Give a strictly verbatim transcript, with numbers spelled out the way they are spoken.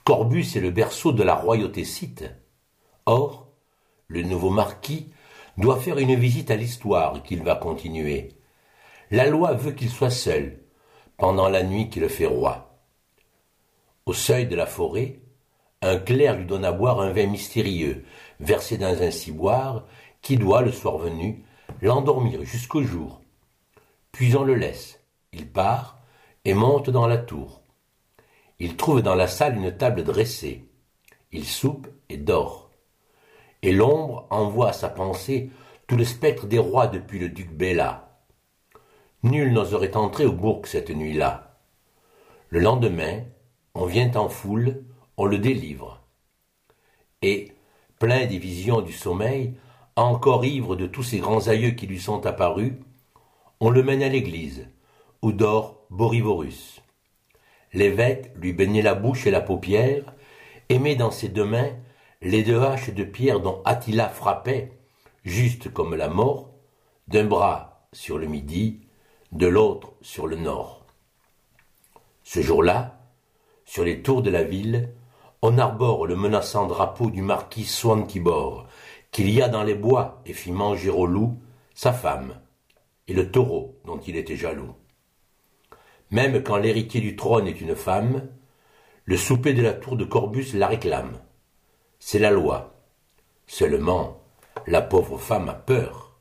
Corbus est le berceau de la royauté scythe. Or, le nouveau marquis doit faire une visite à l'histoire qu'il va continuer. La loi veut qu'il soit seul, pendant la nuit qui le fait roi. Au seuil de la forêt, un clerc lui donne à boire un vin mystérieux, versé dans un ciboire, qui doit, le soir venu, l'endormir jusqu'au jour. Puis on le laisse. Il part et monte dans la tour. Il trouve dans la salle une table dressée. Il soupe et dort. Et l'ombre envoie à sa pensée tout le spectre des rois depuis le duc Béla. Nul n'oserait entrer au bourg cette nuit-là. Le lendemain, on vient en foule, on le délivre. Et, plein des visions du sommeil, encore ivre de tous ces grands aïeux qui lui sont apparus, on le mène à l'église, où dort Borivorus. L'évêque lui baignait la bouche et la paupière, et met dans ses deux mains les deux haches de pierre dont Attila frappait, juste comme la mort, d'un bras sur le midi, de l'autre sur le nord. Ce jour-là, sur les tours de la ville, on arbore le menaçant drapeau du marquis Swantibor, qu'il y a dans les bois et fit manger au loup sa femme, et le taureau dont il était jaloux. Même quand l'héritier du trône est une femme, le souper de la tour de Corbus la réclame. C'est la loi. Seulement, la pauvre femme a peur.